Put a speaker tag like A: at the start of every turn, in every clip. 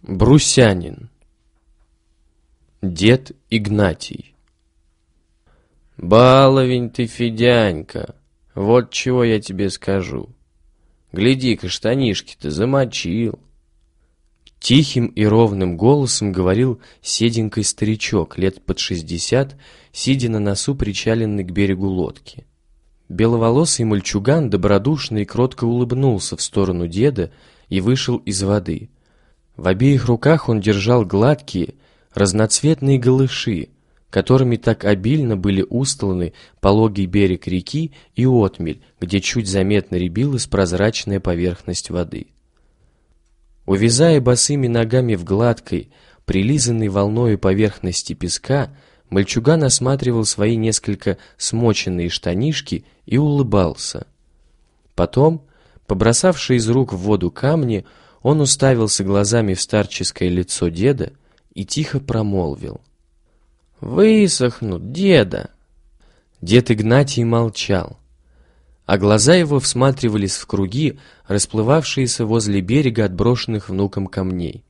A: Брусянин. Дед Игнатий. Баловень ты, Федянька, вот чего я тебе скажу. Гляди-ка, штанишки-то замочил. Тихим и ровным голосом говорил седенький старичок, лет под 60, сидя на носу причаленной к берегу лодки. Беловолосый мальчуган добродушно и кротко улыбнулся в сторону деда и вышел из воды. В обеих руках он держал гладкие, разноцветные голыши, которыми так обильно были устланы пологий берег реки и отмель, где чуть заметно рябилась прозрачная поверхность воды. Увязая босыми ногами в гладкой, прилизанной волною поверхности песка, мальчуган осматривал свои несколько смоченные штанишки и улыбался. Потом, побросавший из рук в воду камни, он уставился глазами в старческое лицо деда и тихо промолвил: «Высохнут, деда!» Дед Игнатий молчал, а глаза его всматривались в круги, расплывавшиеся возле берега отброшенных внуком камней.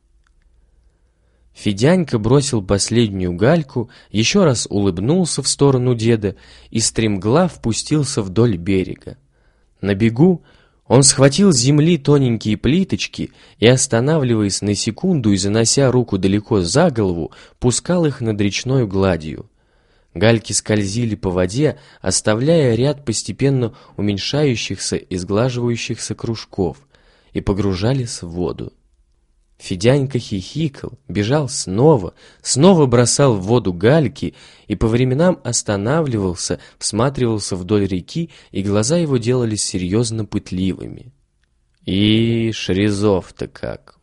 A: Федянька бросил последнюю гальку, еще раз улыбнулся в сторону деда и стремглав впустился вдоль берега. На бегу он схватил с земли тоненькие плиточки и, останавливаясь на секунду и занося руку далеко за голову, пускал их над речной гладью. Гальки скользили по воде, оставляя ряд постепенно уменьшающихся и сглаживающихся кружков, и погружались в воду. Федянька хихикал, бежал снова бросал в воду гальки и по временам останавливался, всматривался вдоль реки, и глаза его делались серьезно пытливыми. «Ишь, резов-то как!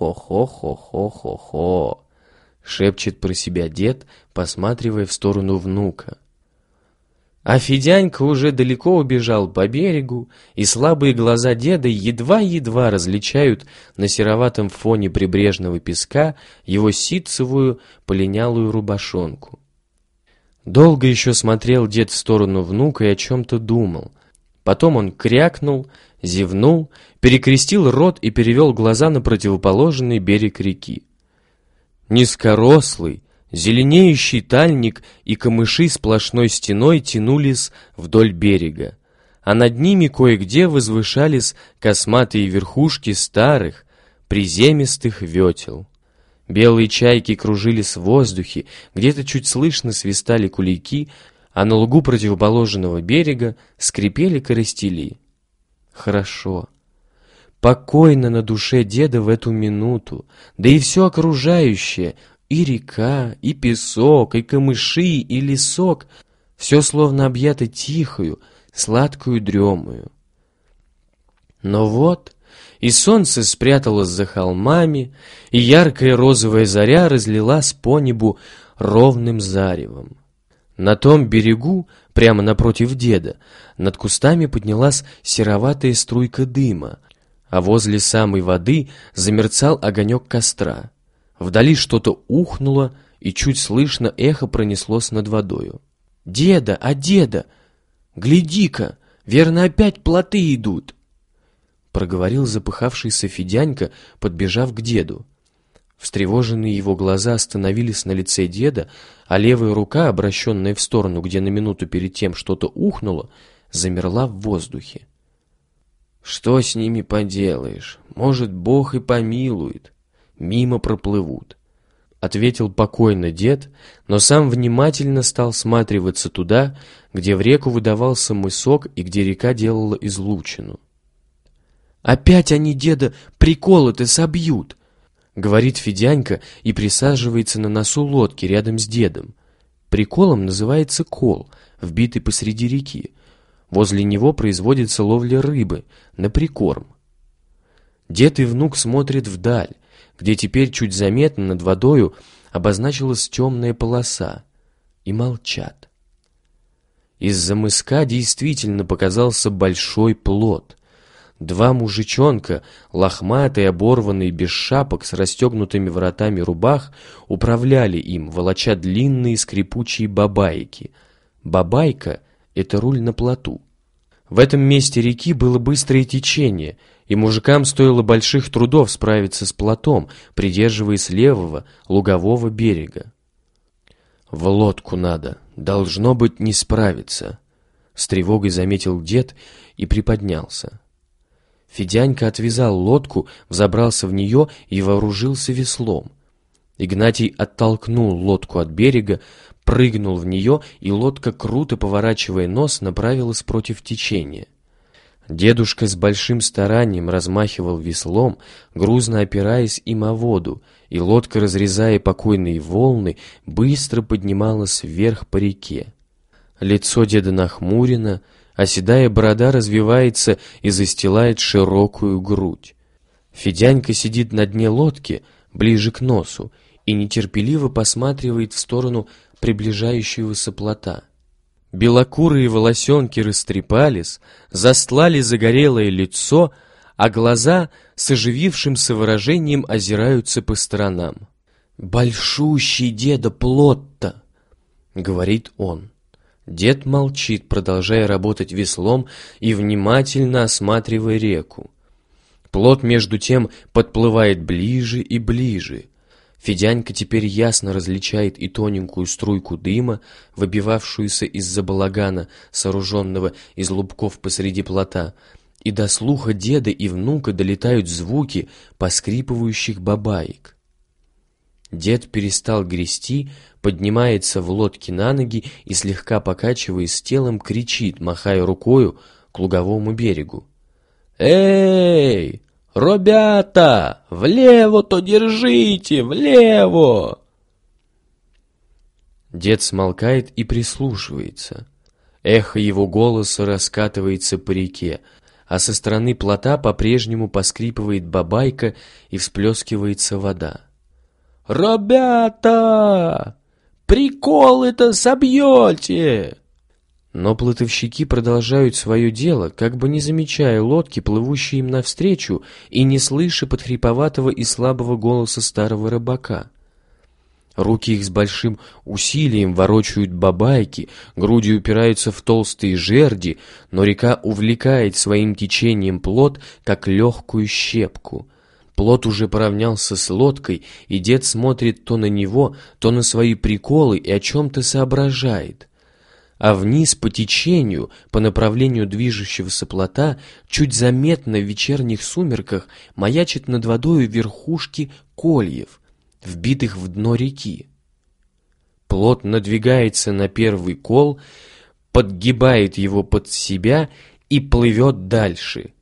A: Ох-ох-ох-ох-ох-ох-ох!» — шепчет про себя дед, посматривая в сторону внука. А Федянька уже далеко убежал по берегу, и слабые глаза деда едва-едва различают на сероватом фоне прибрежного песка его ситцевую полинялую рубашонку. Долго еще смотрел дед в сторону внука и о чем-то думал. Потом он крякнул, зевнул, перекрестил рот и перевел глаза на противоположный берег реки. Низкорослый, зеленеющий тальник и камыши сплошной стеной тянулись вдоль берега, а над ними кое-где возвышались косматые верхушки старых, приземистых ветел. Белые чайки кружились в воздухе, где-то чуть слышно свистали кулики, а на лугу противоположного берега скрипели коростели. Хорошо. Покойно на душе деда в эту минуту, да и все окружающее — и река, и песок, и камыши, и лесок — все словно объято тихою, сладкою дремою. Но вот и солнце спряталось за холмами, и яркая розовая заря разлилась по небу ровным заревом. На том берегу, прямо напротив деда, над кустами поднялась сероватая струйка дыма, а возле самой воды замерцал огонек костра. Вдали что-то ухнуло, и чуть слышно эхо пронеслось над водою. «Деда, а деда! Гляди-ка, верно, опять плоты идут!» Проговорил запыхавшийся Федянька, подбежав к деду. Встревоженные его глаза остановились на лице деда, а левая рука, обращенная в сторону, где на минуту перед тем что-то ухнуло, замерла в воздухе. «Что с ними поделаешь? Может, Бог и помилует. Мимо проплывут», — ответил покойно дед, но сам внимательно стал всматриваться туда, где в реку выдавался мысок и где река делала излучину. «Опять они, деда, приколы-то собьют», — говорит Федянька и присаживается на носу лодки рядом с дедом. Приколом называется кол, вбитый посреди реки. Возле него производится ловля рыбы на прикорм. Дед и внук смотрят вдаль, где теперь чуть заметно над водою обозначилась темная полоса, и молчат. Из-за мыска действительно показался большой плот. Два мужичонка, лохматые, оборванные, без шапок, с расстегнутыми воротами рубах, управляли им, волоча длинные скрипучие бабайки. Бабайка — это руль на плоту. В этом месте реки было быстрое течение, и мужикам стоило больших трудов справиться с плотом, придерживаясь левого лугового берега. «В лодку надо, должно быть, не справиться», — с тревогой заметил дед и приподнялся. Федянька отвязал лодку, взобрался в нее и вооружился веслом. Игнатий оттолкнул лодку от берега, прыгнул в нее, и лодка, круто поворачивая нос, направилась против течения. Дедушка с большим старанием размахивал веслом, грузно опираясь им о воду, и лодка, разрезая покойные волны, быстро поднималась вверх по реке. Лицо деда нахмурено, а седая борода развивается и застилает широкую грудь. Федянька сидит на дне лодки, ближе к носу, и нетерпеливо посматривает в сторону приближающегося плота. Белокурые волосенки растрепались, застлали загорелое лицо, а глаза с оживившимся выражением озираются по сторонам. «Большущий деда плот-то!» — говорит он. Дед молчит, продолжая работать веслом и внимательно осматривая реку. Плот, между тем, подплывает ближе и ближе. Федянька теперь ясно различает и тоненькую струйку дыма, выбивавшуюся из-за балагана, сооруженного из лубков посреди плота, и до слуха деда и внука долетают звуки поскрипывающих бабаек. Дед перестал грести, поднимается в лодке на ноги и, слегка покачиваясь телом, кричит, махая рукою к луговому берегу: «Эй! Ребята, влево-то держите, влево!» Дед смолкает и прислушивается. Эхо его голоса раскатывается по реке, а со стороны плота по-прежнему поскрипывает бабайка и всплескивается вода. «Ребята, приколы-то собьете!» Но плотовщики продолжают свое дело, как бы не замечая лодки, плывущие им навстречу, и не слыша подхриповатого и слабого голоса старого рыбака. Руки их с большим усилием ворочают бабайки, грудью упираются в толстые жерди, но река увлекает своим течением плот, как легкую щепку. Плот уже поравнялся с лодкой, и дед смотрит то на него, то на свои приколы и о чем-то соображает. А вниз по течению, по направлению движущегося плота, чуть заметно в вечерних сумерках маячит над водою верхушки кольев, вбитых в дно реки. Плот надвигается на первый кол, подгибает его под себя и плывет дальше.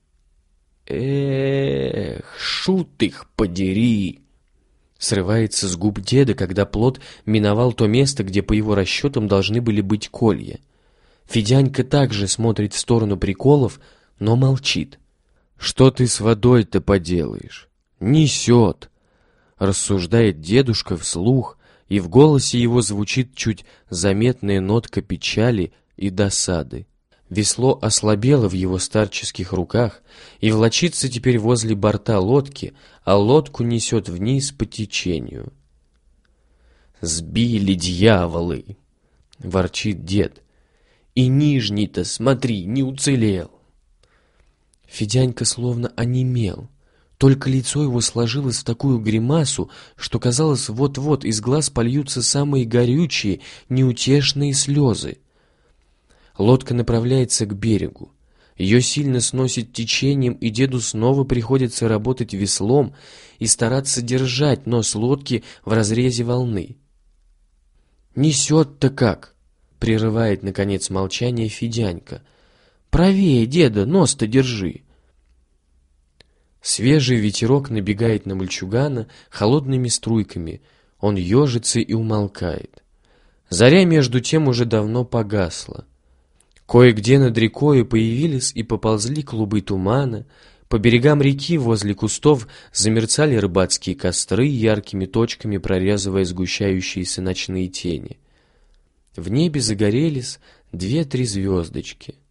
A: «Эх, шут их подери!» Срывается с губ деда, когда плот миновал то место, где, по его расчетам, должны были быть колья. Федянька также смотрит в сторону приколов, но молчит. «Что ты с водой-то поделаешь? Несет!» Рассуждает дедушка вслух, и в голосе его звучит чуть заметная нотка печали и досады. Весло ослабело в его старческих руках и влачится теперь возле борта лодки, а лодку несет вниз по течению. «Сбили дьяволы!» — ворчит дед. «И нижний-то, смотри, не уцелел!» Федянька словно онемел. Только лицо его сложилось в такую гримасу, что казалось, вот-вот из глаз польются самые горючие, неутешные слезы. Лодка направляется к берегу. Ее сильно сносит течением, и деду снова приходится работать веслом и стараться держать нос лодки в разрезе волны. «Несет-то как!» — прерывает, наконец, молчание Федянька. «Правее, деда, нос-то держи!» Свежий ветерок набегает на мальчугана холодными струйками. Он ежится и умолкает. Заря, между тем, уже давно погасла. Кое-где над рекою появились и поползли клубы тумана, по берегам реки возле кустов замерцали рыбацкие костры, яркими точками прорезывая сгущающиеся ночные тени. В небе загорелись 2-3 звездочки.